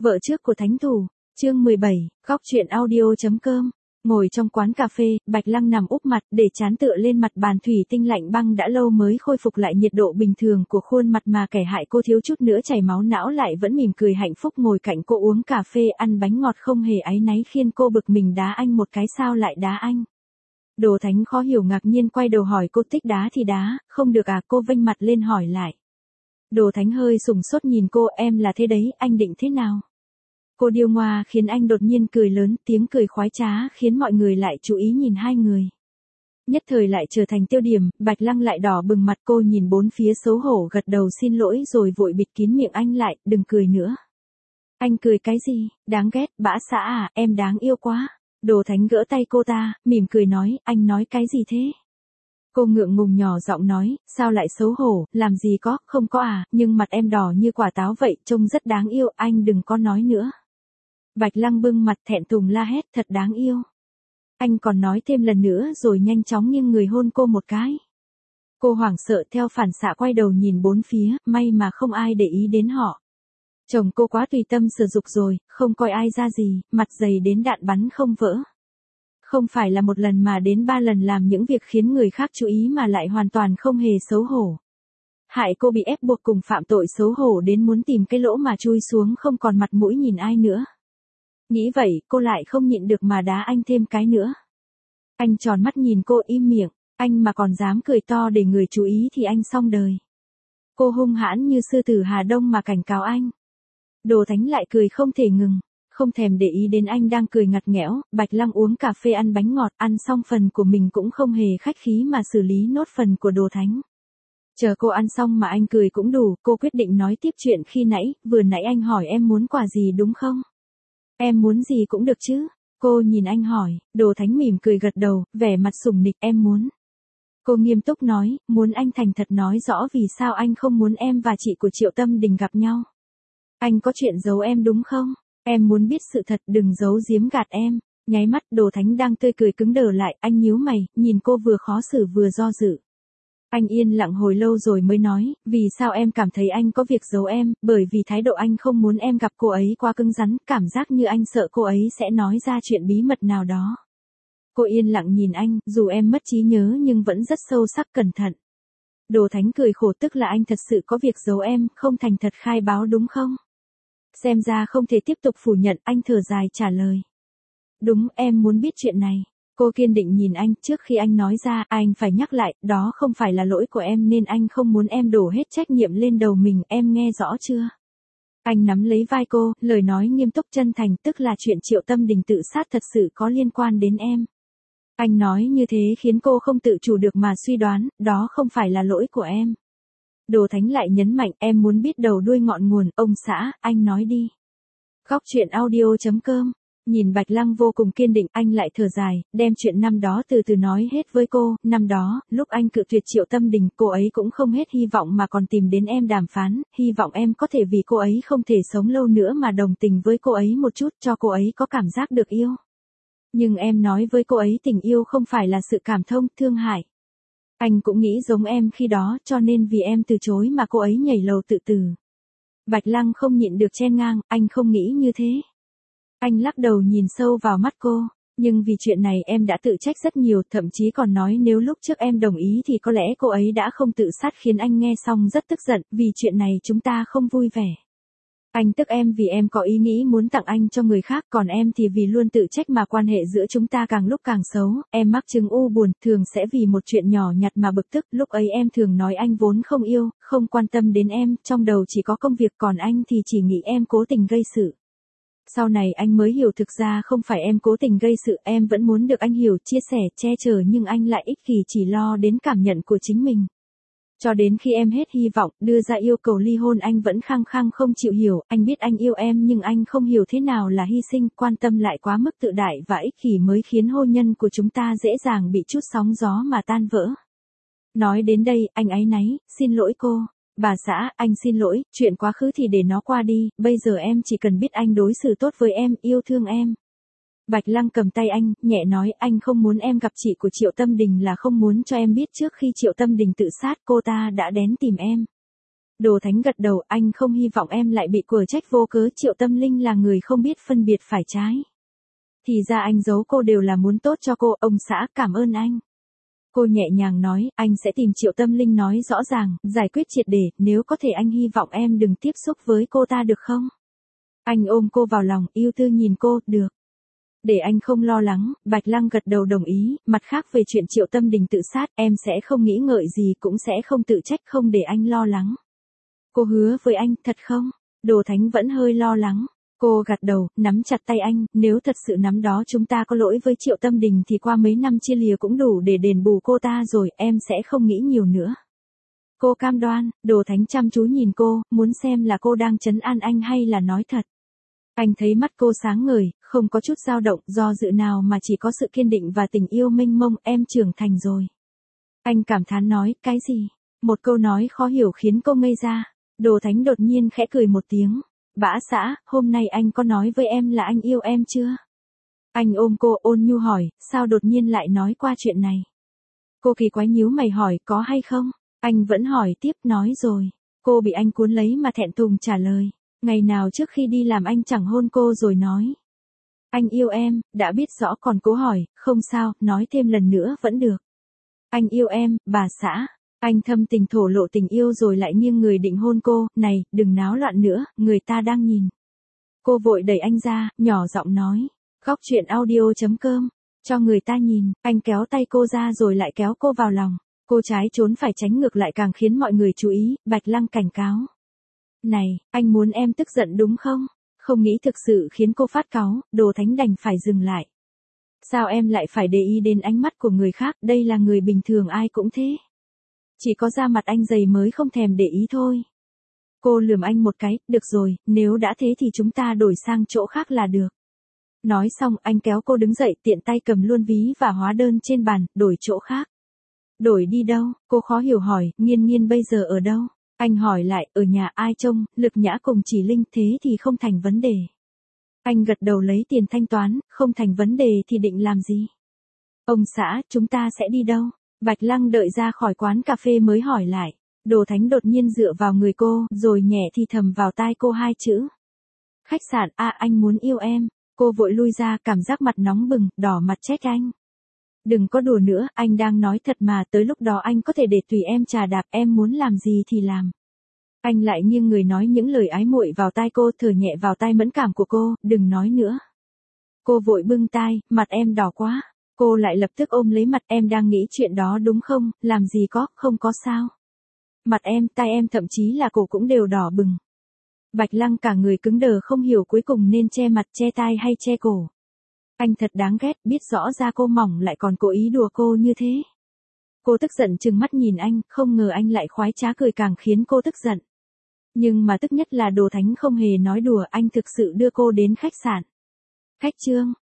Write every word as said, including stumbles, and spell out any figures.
Vợ trước của thánh thủ, chương mười bảy, góc truyện audio.com. Ngồi trong quán cà phê, Bạch Lăng nằm úp mặt để trán tựa lên mặt bàn thủy tinh lạnh băng đã lâu mới khôi phục lại nhiệt độ bình thường của khuôn mặt mà kẻ hại cô thiếu chút nữa chảy máu não lại vẫn mỉm cười hạnh phúc ngồi cạnh cô uống cà phê ăn bánh ngọt không hề áy náy khiến cô bực mình đá anh một cái sao lại đá anh. Đồ Thánh khó hiểu ngạc nhiên quay đầu hỏi cô thích đá thì đá, không được à cô vênh mặt lên hỏi lại. Đồ Thánh hơi sùng sốt nhìn cô em là thế đấy, anh định thế nào? Cô điêu ngoa khiến anh đột nhiên cười lớn, tiếng cười khoái trá khiến mọi người lại chú ý nhìn hai người. Nhất thời lại trở thành tiêu điểm, Bạch Lăng lại đỏ bừng mặt cô nhìn bốn phía xấu hổ gật đầu xin lỗi rồi vội bịt kín miệng anh lại, đừng cười nữa. Anh cười cái gì, đáng ghét, bã xã à, em đáng yêu quá. Đồ Thánh gỡ tay cô ta, mỉm cười nói, anh nói cái gì thế? Cô ngượng ngùng nhỏ giọng nói, sao lại xấu hổ, làm gì có, không có à, nhưng mặt em đỏ như quả táo vậy, trông rất đáng yêu, anh đừng có nói nữa. Bạch Lăng bưng mặt thẹn thùng la hét, thật đáng yêu. Anh còn nói thêm lần nữa rồi nhanh chóng nghiêng người hôn cô một cái. Cô hoảng sợ theo phản xạ quay đầu nhìn bốn phía, may mà không ai để ý đến họ. Chồng cô quá tùy tâm sử dụng rồi, không coi ai ra gì, mặt dày đến đạn bắn không vỡ. Không phải là một lần mà đến ba lần làm những việc khiến người khác chú ý mà lại hoàn toàn không hề xấu hổ. Hại cô bị ép buộc cùng phạm tội xấu hổ đến muốn tìm cái lỗ mà chui xuống không còn mặt mũi nhìn ai nữa. Nghĩ vậy, cô lại không nhịn được mà đá anh thêm cái nữa. Anh tròn mắt nhìn cô im miệng, anh mà còn dám cười to để người chú ý thì anh xong đời. Cô hung hãn như sư tử Hà Đông mà cảnh cáo anh. Đồ Thánh lại cười không thể ngừng, không thèm để ý đến anh đang cười ngặt nghẽo, Bạch Lăng uống cà phê ăn bánh ngọt, ăn xong phần của mình cũng không hề khách khí mà xử lý nốt phần của Đồ Thánh. Chờ cô ăn xong mà anh cười cũng đủ, cô quyết định nói tiếp chuyện khi nãy, vừa nãy anh hỏi em muốn quà gì đúng không? Em muốn gì cũng được chứ? Cô nhìn anh hỏi, Đồ Thánh mỉm cười gật đầu, vẻ mặt sủng nịch em muốn. Cô nghiêm túc nói, muốn anh thành thật nói rõ vì sao anh không muốn em và chị của Triệu Tâm Đình gặp nhau. Anh có chuyện giấu em đúng không? Em muốn biết sự thật đừng giấu giếm gạt em. Nháy mắt Đồ Thánh đang tươi cười cứng đờ lại, anh nhíu mày, nhìn cô vừa khó xử vừa do dự. Anh yên lặng hồi lâu rồi mới nói, vì sao em cảm thấy anh có việc giấu em, bởi vì thái độ anh không muốn em gặp cô ấy quá cứng rắn, cảm giác như anh sợ cô ấy sẽ nói ra chuyện bí mật nào đó. Cô yên lặng nhìn anh, dù em mất trí nhớ nhưng vẫn rất sâu sắc cẩn thận. Đồ Thánh cười khổ tức là anh thật sự có việc giấu em, không thành thật khai báo đúng không? Xem ra không thể tiếp tục phủ nhận, anh thở dài trả lời. Đúng, em muốn biết chuyện này. Cô kiên định nhìn anh, trước khi anh nói ra, anh phải nhắc lại, đó không phải là lỗi của em nên anh không muốn em đổ hết trách nhiệm lên đầu mình, em nghe rõ chưa? Anh nắm lấy vai cô, lời nói nghiêm túc chân thành, tức là chuyện Triệu Tâm Đình tự sát thật sự có liên quan đến em. Anh nói như thế khiến cô không tự chủ được mà suy đoán, đó không phải là lỗi của em. Đồ Thánh lại nhấn mạnh, em muốn biết đầu đuôi ngọn nguồn, ông xã, anh nói đi. Góc truyện audio.com. Nhìn Bạch Lăng vô cùng kiên định, anh lại thở dài, đem chuyện năm đó từ từ nói hết với cô, năm đó, lúc anh cự tuyệt Triệu Tâm Đình, cô ấy cũng không hết hy vọng mà còn tìm đến em đàm phán, hy vọng em có thể vì cô ấy không thể sống lâu nữa mà đồng tình với cô ấy một chút cho cô ấy có cảm giác được yêu. Nhưng em nói với cô ấy tình yêu không phải là sự cảm thông, thương hại. Anh cũng nghĩ giống em khi đó, cho nên vì em từ chối mà cô ấy nhảy lầu tự tử. Bạch Lăng không nhịn được chen ngang, anh không nghĩ như thế. Anh lắc đầu nhìn sâu vào mắt cô, nhưng vì chuyện này em đã tự trách rất nhiều, thậm chí còn nói nếu lúc trước em đồng ý thì có lẽ cô ấy đã không tự sát khiến anh nghe xong rất tức giận, vì chuyện này chúng ta không vui vẻ. Anh tức em vì em có ý nghĩ muốn tặng anh cho người khác, còn em thì vì luôn tự trách mà quan hệ giữa chúng ta càng lúc càng xấu, em mắc chứng u buồn, thường sẽ vì một chuyện nhỏ nhặt mà bực tức, lúc ấy em thường nói anh vốn không yêu, không quan tâm đến em, trong đầu chỉ có công việc còn anh thì chỉ nghĩ em cố tình gây sự. Sau này anh mới hiểu thực ra không phải em cố tình gây sự, em vẫn muốn được anh hiểu, chia sẻ, che chở nhưng anh lại ích kỷ chỉ lo đến cảm nhận của chính mình. Cho đến khi em hết hy vọng, đưa ra yêu cầu ly hôn anh vẫn khăng khăng không chịu hiểu, anh biết anh yêu em nhưng anh không hiểu thế nào là hy sinh, quan tâm lại quá mức tự đại và ích kỷ mới khiến hôn nhân của chúng ta dễ dàng bị chút sóng gió mà tan vỡ. Nói đến đây, anh áy náy, xin lỗi cô. Bà xã, anh xin lỗi, chuyện quá khứ thì để nó qua đi, bây giờ em chỉ cần biết anh đối xử tốt với em, yêu thương em. Bạch Lăng cầm tay anh, nhẹ nói anh không muốn em gặp chị của Triệu Tâm Đình là không muốn cho em biết trước khi Triệu Tâm Đình tự sát cô ta đã đến tìm em. Đồ Thánh gật đầu, anh không hy vọng em lại bị quở trách vô cớ, Triệu Tâm Linh là người không biết phân biệt phải trái. Thì ra anh giấu cô đều là muốn tốt cho cô, ông xã cảm ơn anh. Cô nhẹ nhàng nói, anh sẽ tìm Triệu Tâm Linh nói rõ ràng, giải quyết triệt để, nếu có thể anh hy vọng em đừng tiếp xúc với cô ta được không? Anh ôm cô vào lòng, yêu tư nhìn cô, được. Để anh không lo lắng, Bạch Lăng gật đầu đồng ý, mặt khác về chuyện Triệu Tâm Đình tự sát, em sẽ không nghĩ ngợi gì cũng sẽ không tự trách, không để anh lo lắng. Cô hứa với anh, thật không? Đồ Thánh vẫn hơi lo lắng. Cô gật đầu, nắm chặt tay anh, nếu thật sự nắm đó chúng ta có lỗi với Triệu Tâm Đình thì qua mấy năm chia lìa cũng đủ để đền bù cô ta rồi, em sẽ không nghĩ nhiều nữa. Cô cam đoan. Đồ Thánh chăm chú nhìn cô, muốn xem là cô đang trấn an anh hay là nói thật. Anh thấy mắt cô sáng ngời, không có chút dao động, do dự nào mà chỉ có sự kiên định và tình yêu mênh mông, em trưởng thành rồi. Anh cảm thán nói, cái gì? Một câu nói khó hiểu khiến cô ngây ra. Đồ Thánh đột nhiên khẽ cười một tiếng. Bã xã, hôm nay anh có nói với em là anh yêu em chưa? Anh ôm cô ôn nhu hỏi, sao đột nhiên lại nói qua chuyện này? Cô kỳ quái nhíu mày hỏi, có hay không? Anh vẫn hỏi tiếp, nói rồi. Cô bị anh cuốn lấy mà thẹn thùng trả lời. Ngày nào trước khi đi làm anh chẳng hôn cô rồi nói. Anh yêu em, đã biết rõ còn cố hỏi, không sao, nói thêm lần nữa vẫn được. Anh yêu em, bà xã. Anh thâm tình thổ lộ tình yêu rồi lại nghiêng người định hôn cô, này, đừng náo loạn nữa, người ta đang nhìn. Cô vội đẩy anh ra, nhỏ giọng nói, góc chuyện audio chấm com, cho người ta nhìn, anh kéo tay cô ra rồi lại kéo cô vào lòng. Cô trái trốn phải tránh ngược lại càng khiến mọi người chú ý, Bạch Lăng cảnh cáo. Này, anh muốn em tức giận đúng không? Không nghĩ thực sự khiến cô phát cáu, Đồ Thánh đành phải dừng lại. Sao em lại phải để ý đến ánh mắt của người khác, đây là người bình thường ai cũng thế. Chỉ có da mặt anh dày mới không thèm để ý thôi. Cô lườm anh một cái, được rồi, nếu đã thế thì chúng ta đổi sang chỗ khác là được. Nói xong anh kéo cô đứng dậy tiện tay cầm luôn ví và hóa đơn trên bàn, đổi chỗ khác. Đổi đi đâu? Cô khó hiểu hỏi, Nghiên Nghiên bây giờ ở đâu? Anh hỏi lại, ở nhà ai trông, Lực Nhã cùng Chỉ Linh, thế thì không thành vấn đề. Anh gật đầu lấy tiền thanh toán, không thành vấn đề thì định làm gì? Ông xã, chúng ta sẽ đi đâu? Bạch Lăng đợi ra khỏi quán cà phê mới hỏi lại. Đồ Thánh đột nhiên dựa vào người cô, rồi nhẹ thì thầm vào tai cô hai chữ. Khách sạn, à anh muốn yêu em. Cô vội lui ra, cảm giác mặt nóng bừng, đỏ mặt trách anh. Đừng có đùa nữa, anh đang nói thật mà, tới lúc đó anh có thể để tùy em chà đạp, em muốn làm gì thì làm. Anh lại nghiêng người nói những lời ái muội vào tai cô, thở nhẹ vào tai mẫn cảm của cô, đừng nói nữa. Cô vội bưng tai, mặt em đỏ quá. Cô lại lập tức ôm lấy mặt, em đang nghĩ chuyện đó đúng không, làm gì có, không có sao. Mặt em, tai em thậm chí là cổ cũng đều đỏ bừng. Bạch Lăng cả người cứng đờ không hiểu cuối cùng nên che mặt, che tai hay che cổ. Anh thật đáng ghét, biết rõ da cô mỏng lại còn cố ý đùa cô như thế. Cô tức giận trừng mắt nhìn anh, không ngờ anh lại khoái trá cười càng khiến cô tức giận. Nhưng mà tức nhất là Đồ Thánh không hề nói đùa, anh thực sự đưa cô đến khách sạn. Khách trương,